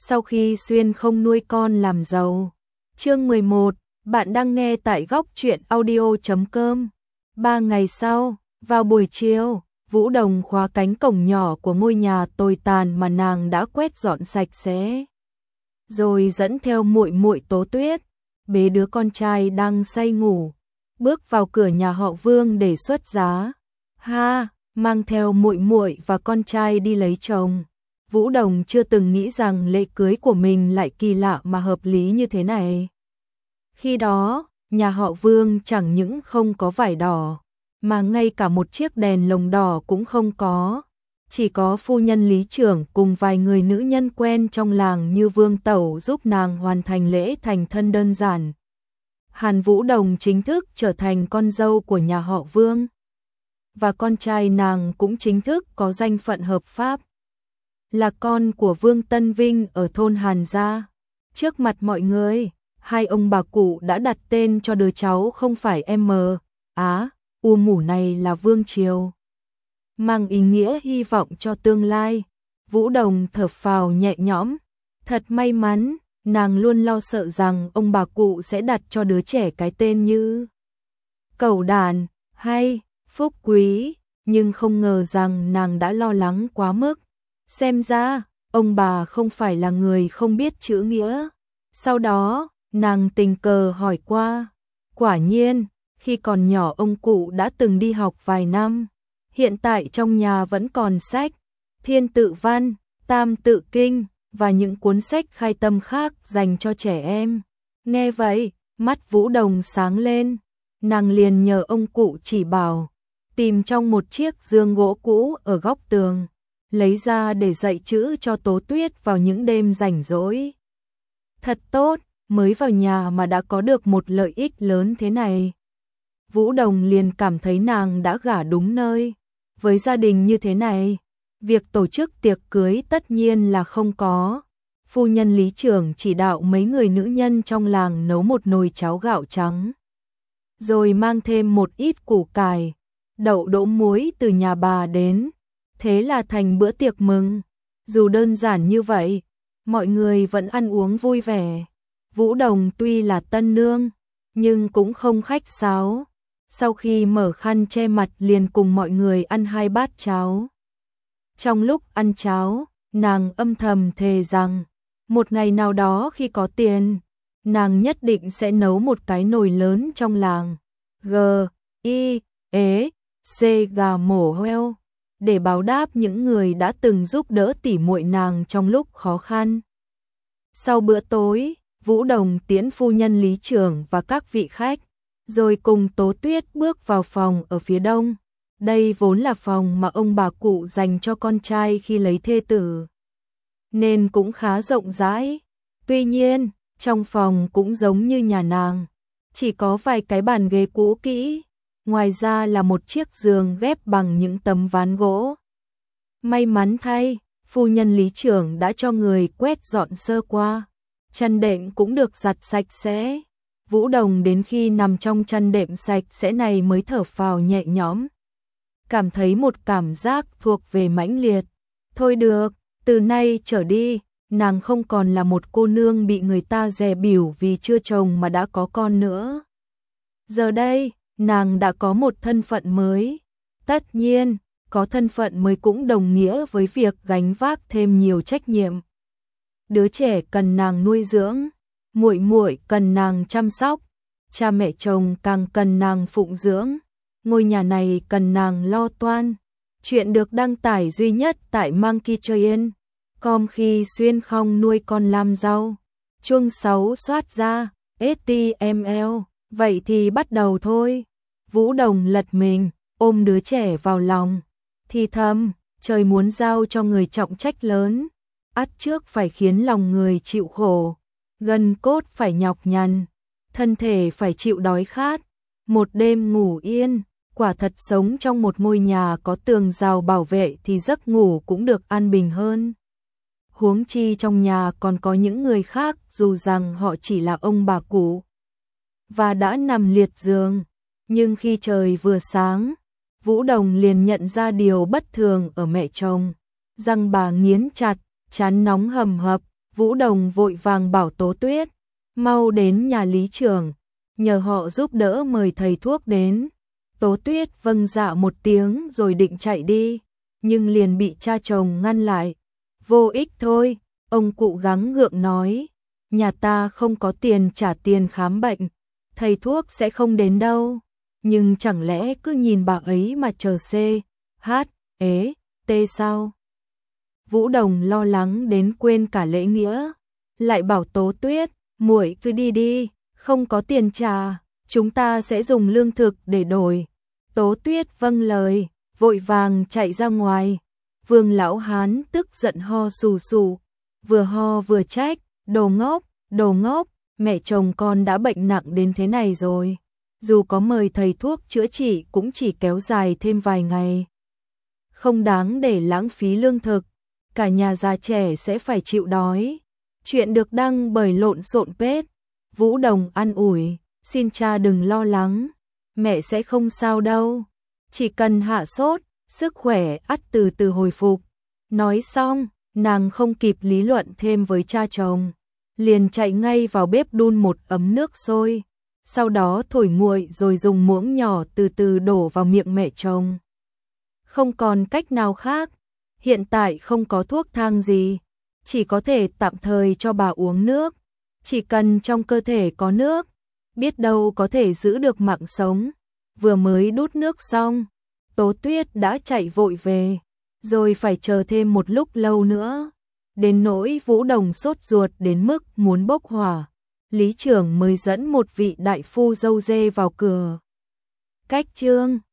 sau khi Xuyên không nuôi con làm giàu. Chương 11, bạn đang nghe tại góc truyện audio.com. 3 ngày sau, vào buổi chiều, Vũ Đồng khóa cánh cổng nhỏ của ngôi nhà tồi tàn mà nàng đã quét dọn sạch sẽ. Rồi dẫn theo muội muội Tố Tuyết, bế đứa con trai đang say ngủ, bước vào cửa nhà họ Vương để xuất giá. Mang theo muội muội và con trai đi lấy chồng. Vũ Đồng chưa từng nghĩ rằng lễ cưới của mình lại kỳ lạ mà hợp lý như thế này. Khi đó, nhà họ Vương chẳng những không có vải đỏ, mà ngay cả một chiếc đèn lồng đỏ cũng không có. Chỉ có phu nhân lý trưởng cùng vài người nữ nhân quen trong làng như Vương Tẩu giúp nàng hoàn thành lễ thành thân đơn giản. Hàn Vũ Đồng chính thức trở thành con dâu của nhà họ Vương. Và con trai nàng cũng chính thức có danh phận hợp pháp. Là con của Vương Tân Vinh ở thôn Hàn Gia. Trước mặt mọi người, hai ông bà cụ đã đặt tên cho đứa cháu không phải U Mủ này là Vương Triều. Mang ý nghĩa hy vọng cho tương lai. Vũ Đồng thở phào nhẹ nhõm. Thật may mắn, nàng luôn lo sợ rằng ông bà cụ sẽ đặt cho đứa trẻ cái tên như Cẩu Đản hay Phúc Quý, nhưng không ngờ rằng nàng đã lo lắng quá mức. Xem ra, ông bà không phải là người không biết chữ nghĩa. Sau đó, nàng tình cờ hỏi qua. Quả nhiên, khi còn nhỏ ông cụ đã từng đi học vài năm. Hiện tại trong nhà vẫn còn sách, Thiên Tự Văn, Tam Tự Kinh và những cuốn sách khai tâm khác dành cho trẻ em. Nghe vậy, mắt Vũ Đồng sáng lên. Nàng liền nhờ ông cụ chỉ bảo, tìm trong một chiếc giường gỗ cũ ở góc tường, lấy ra để dạy chữ cho Tố Tuyết vào những đêm rảnh rỗi. Thật tốt, mới vào nhà mà đã có được một lợi ích lớn thế này. Vũ Đồng liền cảm thấy nàng đã gả đúng nơi. Với gia đình như thế này, việc tổ chức tiệc cưới tất nhiên là không có. Phu nhân lý trưởng chỉ đạo mấy người nữ nhân trong làng nấu một nồi cháo gạo trắng, rồi mang thêm một ít củ cải, đậu đỗ muối từ nhà bà đến. Thế là thành bữa tiệc mừng. Dù đơn giản như vậy, mọi người vẫn ăn uống vui vẻ. Vũ Đồng tuy là tân nương, nhưng cũng không khách sáo. Sau khi mở khăn che mặt liền cùng mọi người ăn 2 bát cháo. Trong lúc ăn cháo, nàng âm thầm thề rằng, một ngày nào đó khi có tiền, nàng nhất định sẽ nấu một cái nồi lớn trong làng. Gà mổ heo, để báo đáp những người đã từng giúp đỡ tỉ muội nàng trong lúc khó khăn. Sau bữa tối, Vũ Đồng tiễn phu nhân lý trưởng và các vị khách, rồi cùng Tố Tuyết bước vào phòng ở phía đông. Đây vốn là phòng mà ông bà cụ dành cho con trai khi lấy thê tử, nên cũng khá rộng rãi. Tuy nhiên, trong phòng cũng giống như nhà nàng, chỉ có vài cái bàn ghế cũ kỹ, ngoài ra là một chiếc giường ghép bằng những tấm ván gỗ. May mắn thay, phu nhân lý trưởng đã cho người quét dọn sơ qua, chăn đệm cũng được giặt sạch sẽ. Vũ Đồng đến khi nằm trong chăn đệm sạch sẽ này mới thở phào nhẹ nhõm, cảm thấy một cảm giác thuộc về mãnh liệt. Thôi được, từ nay trở đi, nàng không còn là một cô nương bị người ta dè bỉu vì chưa chồng mà đã có con nữa. Giờ đây, nàng đã có một thân phận mới. Tất nhiên, có thân phận mới cũng đồng nghĩa với việc gánh vác thêm nhiều trách nhiệm. Đứa trẻ cần nàng nuôi dưỡng, muội muội cần nàng chăm sóc, cha mẹ chồng càng cần nàng phụng dưỡng, ngôi nhà này cần nàng lo toan. Chuyện được đăng tải duy nhất tại monkeytrain.com khi Xuyên không nuôi con làm rau. Chuông 6 soát ra, HTML, vậy thì bắt đầu thôi. Vũ Đồng lật mình, ôm đứa trẻ vào lòng, thì thầm, trời muốn giao cho người trọng trách lớn, ắt trước phải khiến lòng người chịu khổ, gân cốt phải nhọc nhằn, thân thể phải chịu đói khát. Một đêm ngủ yên, quả thật sống trong một ngôi nhà có tường rào bảo vệ thì giấc ngủ cũng được an bình hơn. Huống chi trong nhà còn có những người khác, dù rằng họ chỉ là ông bà cụ và đã nằm liệt giường. Nhưng khi trời vừa sáng, Vũ Đồng liền nhận ra điều bất thường ở mẹ chồng. Răng bà nghiến chặt, trán nóng hầm hập, Vũ Đồng vội vàng bảo Tố Tuyết, mau đến nhà lý trưởng, nhờ họ giúp đỡ mời thầy thuốc đến. Tố Tuyết vâng dạ một tiếng rồi định chạy đi, nhưng liền bị cha chồng ngăn lại. Vô ích thôi, ông cụ gắng gượng nói, nhà ta không có tiền trả tiền khám bệnh, thầy thuốc sẽ không đến đâu. Nhưng chẳng lẽ cứ nhìn bà ấy mà chờ C, H, ế, T sao? Vũ Đồng lo lắng đến quên cả lễ nghĩa, lại bảo Tố Tuyết, muội cứ đi đi, không có tiền trả, chúng ta sẽ dùng lương thực để đổi. Tố Tuyết vâng lời, vội vàng chạy ra ngoài. Vương lão hán tức giận ho sù sù, vừa ho vừa trách, đồ ngốc, mẹ chồng con đã bệnh nặng đến thế này rồi. Dù có mời thầy thuốc chữa trị cũng chỉ kéo dài thêm vài ngày. Không đáng để lãng phí lương thực, cả nhà già trẻ sẽ phải chịu đói. Chuyện được đăng bởi Lộn Xộn Page. Vũ Đồng an ủi, xin cha đừng lo lắng, mẹ sẽ không sao đâu, chỉ cần hạ sốt, sức khỏe ắt từ từ hồi phục. Nói xong, nàng không kịp lý luận thêm với cha chồng, liền chạy ngay vào bếp đun một ấm nước sôi, sau đó thổi nguội rồi dùng muỗng nhỏ từ từ đổ vào miệng mẹ chồng. Không còn cách nào khác, hiện tại không có thuốc thang gì, chỉ có thể tạm thời cho bà uống nước, chỉ cần trong cơ thể có nước, biết đâu có thể giữ được mạng sống. Vừa mới đút nước xong, Tố Tuyết đã chạy vội về, rồi phải chờ thêm một lúc lâu nữa. Đến nỗi Vũ Đồng sốt ruột đến mức muốn bốc hỏa, lý trưởng mới dẫn một vị đại phu râu dê vào cửa. Cách chương